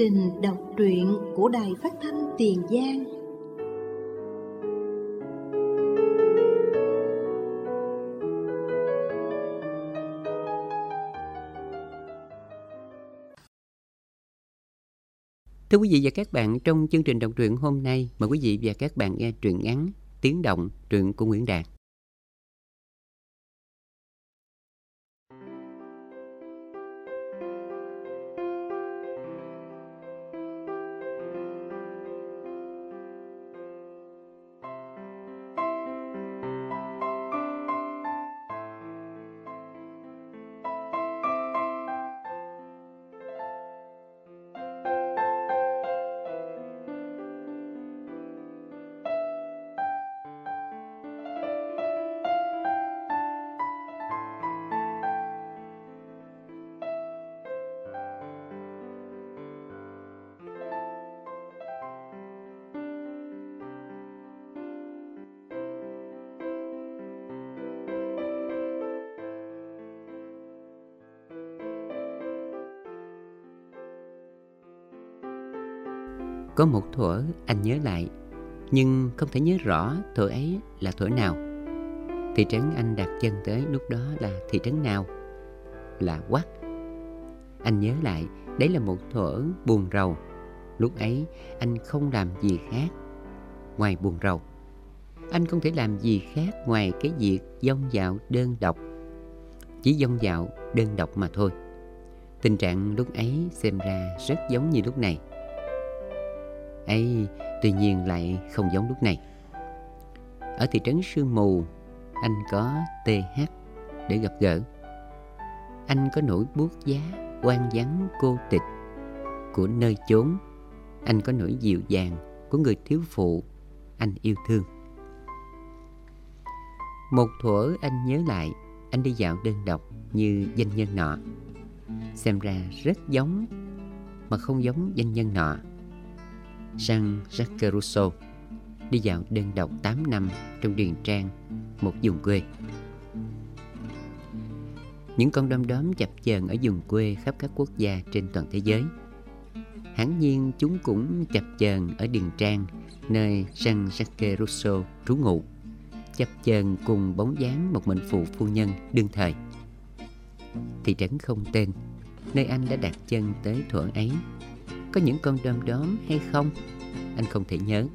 trình đọc truyện của Đài Phát thanh Tiền Giang. Thưa quý vị và các bạn, trong chương trình đọc truyện hôm nay, mời quý vị và các bạn nghe truyện ngắn Tiếng Động, truyện của Nguyễn Đạt. Có một thuở anh nhớ lại, nhưng không thể nhớ rõ thuở ấy là thuở nào. Thị trấn anh đặt chân tới lúc đó là thị trấn nào? Là Quắc. Anh nhớ lại, đấy là một thuở buồn rầu. Lúc ấy anh không làm gì khác ngoài buồn rầu. Anh không thể làm gì khác ngoài cái việc dông dạo đơn độc. Chỉ dông dạo đơn độc mà thôi. Tình trạng lúc ấy xem ra rất giống như lúc này. Tuy nhiên lại không giống lúc này. Ở thị trấn Sương Mù, anh có TH để gặp gỡ. Anh có nỗi buốt giá, hoang vắng, cô tịch của nơi chốn. Anh có nỗi dịu dàng của người thiếu phụ anh yêu thương. Một thuở anh nhớ lại, anh đi dạo đơn độc như doanh nhân nọ. Xem ra rất giống mà không giống doanh nhân nọ. Jean-Jacques Rousseau đi dạo đơn độc 8 năm trong điền trang một vùng quê. Những con đom đóm chập chờn ở vùng quê khắp các quốc gia trên toàn thế giới. Hẳn nhiên chúng cũng chập chờn ở điền trang nơi Jean-Jacques Rousseau trú ngụ, chập chờn cùng bóng dáng một mệnh phụ phu nhân đương thời. Thị trấn không tên nơi anh đã đặt chân tới thuở ấy, có những con đom đóm hay không, anh không thể nhớ.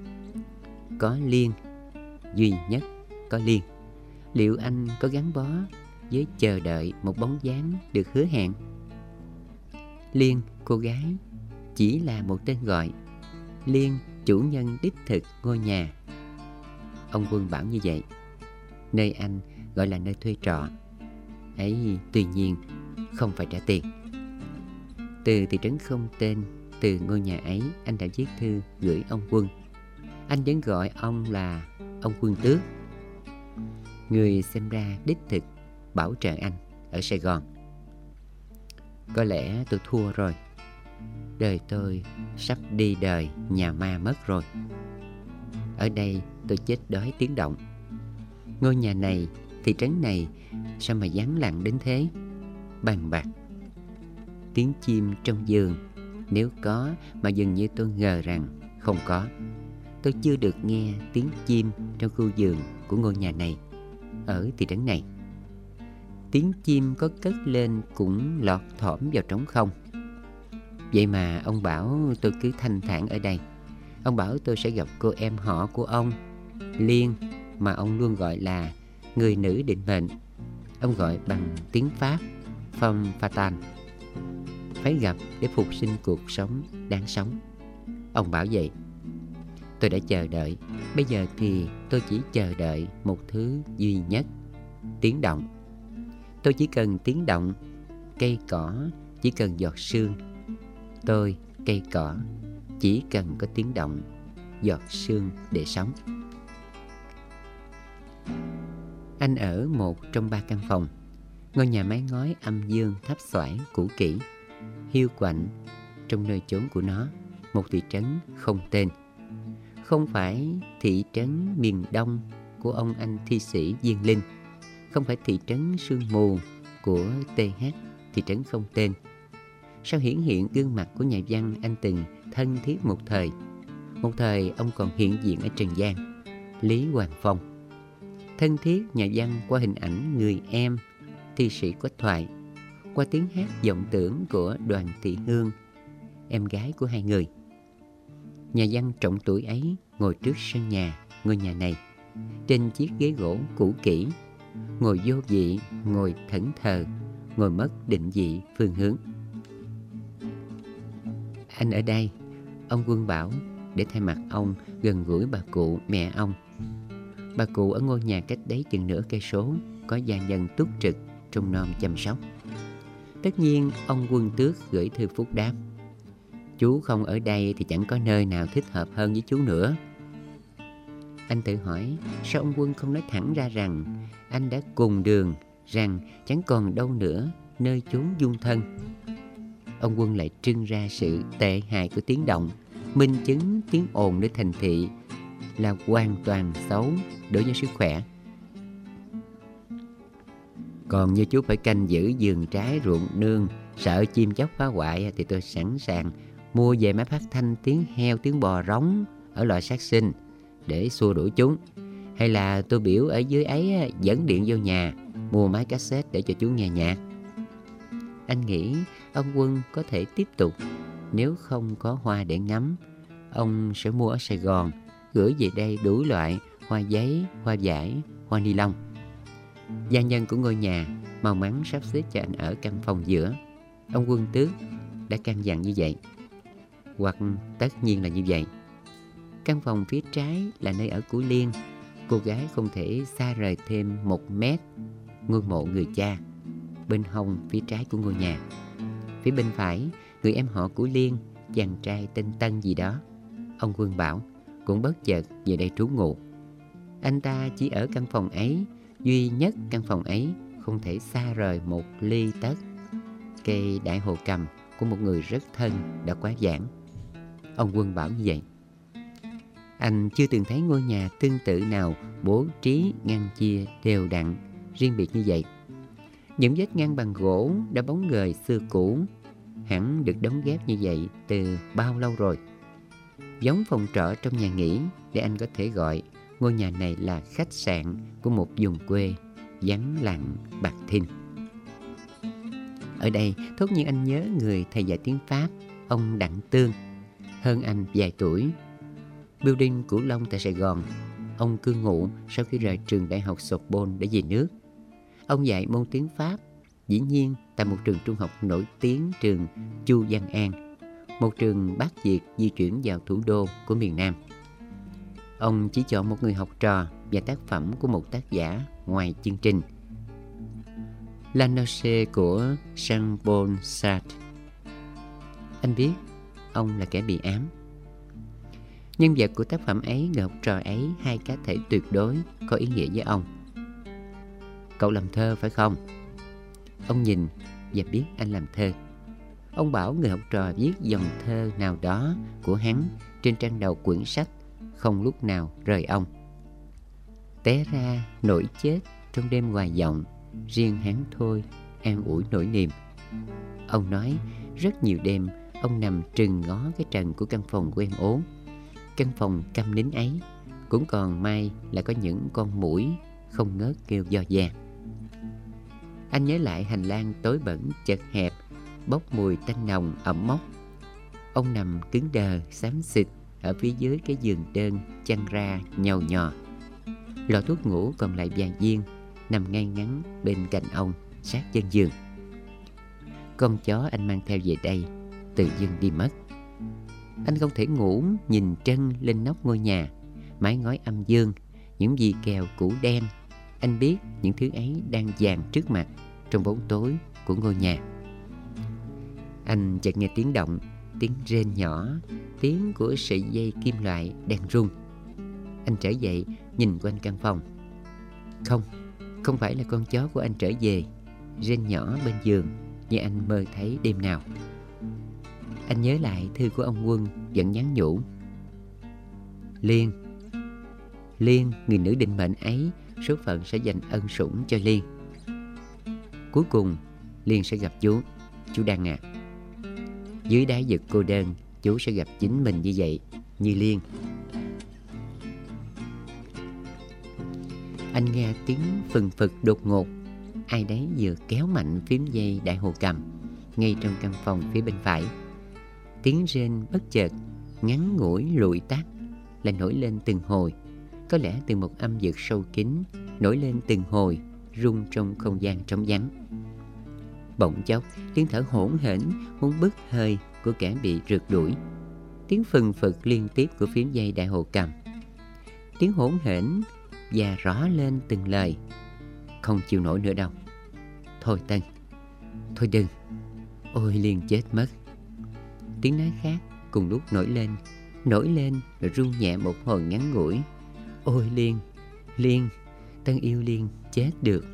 Có Liên, duy nhất có Liên. Liệu anh có gắn bó với chờ đợi một bóng dáng được hứa hẹn? Liên, cô gái, chỉ là một tên gọi. Liên, chủ nhân đích thực ngôi nhà. Ông Quân bảo như vậy. Nơi anh gọi là nơi thuê trọ. Tuy nhiên không phải trả tiền. Từ thị trấn không tên, từ ngôi nhà ấy, anh đã viết thư gửi ông Quân. Anh vẫn gọi ông là ông Quân Tước, người xem ra đích thực bảo trợ anh ở Sài Gòn. Có lẽ tôi thua rồi. Đời tôi sắp đi đời nhà ma mất rồi. Ở đây tôi chết đói tiếng động. Ngôi nhà này, thị trấn này, sao mà vắng lặng đến thế? Bằng bạc. Tiếng chim trong vườn, nếu có mà dường như tôi ngờ rằng không có. Tôi chưa được nghe tiếng chim trong khu vườn của ngôi nhà này, ở thị trấn này. Tiếng chim có cất lên cũng lọt thỏm vào trống không. Vậy mà ông bảo tôi cứ thanh thản ở đây. Ông bảo tôi sẽ gặp cô em họ của ông, Liên, mà ông luôn gọi là người nữ định mệnh. Ông gọi bằng tiếng Pháp, femme fatale. Phải gặp để phục sinh cuộc sống đáng sống. Ông bảo vậy. Tôi đã chờ đợi. Bây giờ thì tôi chỉ chờ đợi một thứ duy nhất: tiếng động. Tôi chỉ cần tiếng động. Cây cỏ chỉ cần giọt sương. Tôi, cây cỏ, chỉ cần có tiếng động, giọt sương để sống. Anh ở một trong 3 căn phòng. Ngôi nhà mái ngói âm dương thấp xoải cũ kỹ, hiu quạnh trong nơi chốn của nó. Một thị trấn không tên. Không phải thị trấn miền Đông của ông anh thi sĩ Diên Linh, không phải thị trấn Sương Mù của TH, thị trấn không tên. sao hiển hiện gương mặt của nhà văn anh từng thân thiết một thời. Một thời ông còn hiện diện ở Trần gian, Lý Hoàng Phong. Thân thiết nhà văn qua hình ảnh người em, thi sĩ Quách Thoại, qua tiếng hát vọng tưởng của Đoàn Thị Hương, em gái của hai người. Nhà văn trọng tuổi ấy ngồi trước sân nhà, ngôi nhà này, trên chiếc ghế gỗ cũ kỹ, ngồi vô vị, ngồi thẫn thờ, ngồi mất định vị phương hướng. Anh ở đây, ông Quân bảo, để thay mặt ông gần gũi bà cụ mẹ ông. Bà cụ ở ngôi nhà cách đấy chừng nửa cây số, có gia nhân túc trực trông nom chăm sóc. Tất nhiên ông Quân Tước gửi thư phúc đáp: chú không ở đây thì chẳng có nơi nào thích hợp hơn với chú nữa. Anh tự hỏi sao ông Quân không nói thẳng ra rằng anh đã cùng đường, rằng chẳng còn đâu nữa nơi chốn dung thân. Ông Quân lại trưng ra sự tệ hại của tiếng động, minh chứng tiếng ồn nơi thành thị là hoàn toàn xấu đối với sức khỏe. Còn như chú phải canh giữ vườn trái ruộng nương, sợ chim chóc phá hoại, thì tôi sẵn sàng mua về máy phát thanh tiếng heo, tiếng bò rống ở loại sát sinh để xua đuổi chúng. Hay là tôi biểu ở dưới ấy dẫn điện vô nhà, mua máy cassette để cho chú nghe nhạc. Anh nghĩ ông Quân có thể tiếp tục. Nếu không có hoa để ngắm, ông sẽ mua ở Sài Gòn, gửi về đây đủ loại hoa giấy, hoa vải, hoa ni lông. Gia nhân của ngôi nhà mau mắn sắp xếp cho anh ở căn phòng giữa. Ông Quân Tước đã căn dặn như vậy, hoặc tất nhiên là như vậy. Căn phòng phía trái là nơi ở của Liên. Cô gái không thể xa rời thêm 1 mét ngôi mộ người cha bên hông phía trái của ngôi nhà. Phía bên phải, người em họ của Liên, chàng trai tên Tân gì đó, ông Quân bảo, cũng bất chợt về đây trú ngụ. Anh ta chỉ ở căn phòng ấy, duy nhất căn phòng ấy, không thể xa rời 1 ly tấc. Cây đại hồ cầm của một người rất thân đã quá giản. Ông Quân bảo như vậy. Anh chưa từng thấy ngôi nhà tương tự nào bố trí ngăn chia đều đặn, riêng biệt như vậy. Những vết ngăn bằng gỗ đã bóng ghềnh xưa cũ, hẳn được đóng ghép như vậy từ bao lâu rồi. Giống phòng trọ trong nhà nghỉ, để anh có thể gọi ngôi nhà này là khách sạn của một vùng quê vắng lặng bạc thinh. Ở đây thốt nhiên anh nhớ người thầy dạy tiếng Pháp, ông Đặng Tương, hơn anh vài tuổi. Building Cửu Long tại Sài Gòn, ông cư ngụ sau khi rời trường đại học Sorbonne để về nước. Ông dạy môn tiếng Pháp, dĩ nhiên tại một trường trung học nổi tiếng, trường Chu Văn An, một trường Bác Việt di chuyển vào thủ đô của miền Nam. Ông chỉ chọn một người học trò và tác phẩm của một tác giả ngoài chương trình, La Noce của Jean-Paul Sartre. Anh biết ông là kẻ bị ám. Nhân vật của tác phẩm ấy, người học trò ấy, 2 cá thể tuyệt đối có ý nghĩa với ông. Cậu làm thơ phải không? Ông nhìn và biết anh làm thơ. Ông bảo người học trò viết dòng thơ nào đó của hắn trên trang đầu quyển sách, không lúc nào rời ông. Té ra nỗi chết trong đêm hoài vọng, riêng hắn thôi an ủi nỗi niềm. Ông nói rất nhiều đêm ông nằm trừng ngó cái trần của căn phòng của em ố. Căn phòng câm nín ấy cũng còn may là có những con muỗi không ngớt kêu do da. Anh nhớ lại hành lang tối bẩn chật hẹp, bốc mùi tanh nồng ẩm mốc. Ông nằm cứng đờ xám xịt ở phía dưới cái giường đơn chăn ra nhàu nhò. Lọ thuốc ngủ còn lại vài viên nằm ngay ngắn bên cạnh ông, sát chân giường. Con chó anh mang theo về đây tự dưng đi mất. Anh không thể ngủ nhìn trân lên nóc ngôi nhà, mái ngói âm dương, những vì kèo cũ đen. Anh biết những thứ ấy đang dàn trước mặt trong bóng tối của ngôi nhà. Anh chợt nghe tiếng động, tiếng rên nhỏ, tiếng của sợi dây kim loại đang rung. Anh trở dậy nhìn quanh căn phòng. Không phải là con chó của anh trở về, rên nhỏ bên giường như anh mơ thấy đêm nào. Anh nhớ lại thư của ông Quân vẫn nhắn nhủ. Liên, người nữ định mệnh ấy, số phận sẽ dành ân sủng cho Liên. Cuối cùng Liên sẽ gặp chú Đăng à. Dưới đáy vực cô đơn, chú sẽ gặp chính mình như vậy, như Liên. Anh nghe tiếng phừng phực đột ngột. Ai đấy vừa kéo mạnh phím dây đại hồ cầm ngay trong căn phòng phía bên phải. Tiếng rên bất chợt, ngắn ngủi lụi tắt, lại nổi lên từng hồi. Có lẽ từ một âm vực sâu kín nổi lên từng hồi, rung trong không gian trống vắng. Bỗng chốc, tiếng thở hổn hển muốn bứt hơi của kẻ bị rượt đuổi. Tiếng phừng phực liên tiếp của phím dây đại hồ cầm. Tiếng hỗn hển và rõ lên từng lời. Không chịu nổi nữa đâu. Thôi Tân, thôi đừng. Ôi Liên chết mất. Tiếng nói khác cùng lúc nổi lên rồi rung nhẹ một hồi ngắn ngủi. Ôi Liên, Liên, Tân yêu Liên chết được.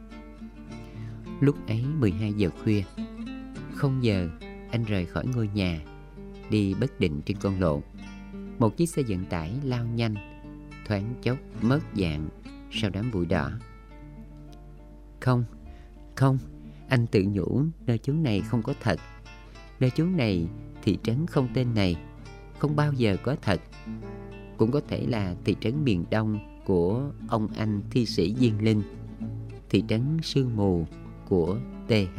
Lúc ấy 12 giờ khuya. 0 giờ anh rời khỏi ngôi nhà, đi bất định trên con lộ. Một chiếc xe vận tải lao nhanh, thoáng chốc mất dạng sau đám bụi đỏ. Không, anh tự nhủ nơi chốn này không có thật. Nơi chốn này, thị trấn không tên này, không bao giờ có thật. Cũng có thể là thị trấn miền Đông của ông anh thi sĩ Diên Linh, thị trấn sương mù của TH.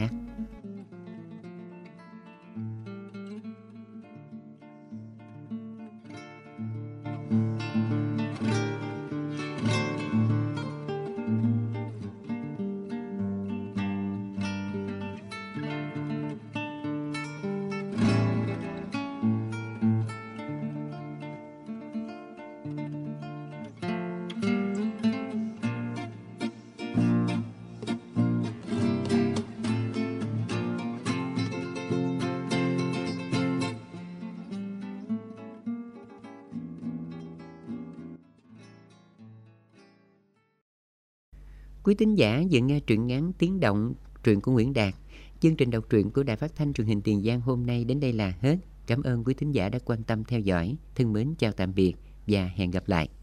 Quý thính giả vừa nghe truyện ngắn Tiếng Động, truyện của Nguyễn Đạt. Chương trình đọc truyện của Đài Phát thanh Truyền hình Tiền Giang hôm nay đến đây là hết. Cảm ơn quý thính giả đã quan tâm theo dõi. Thân mến chào tạm biệt và hẹn gặp lại.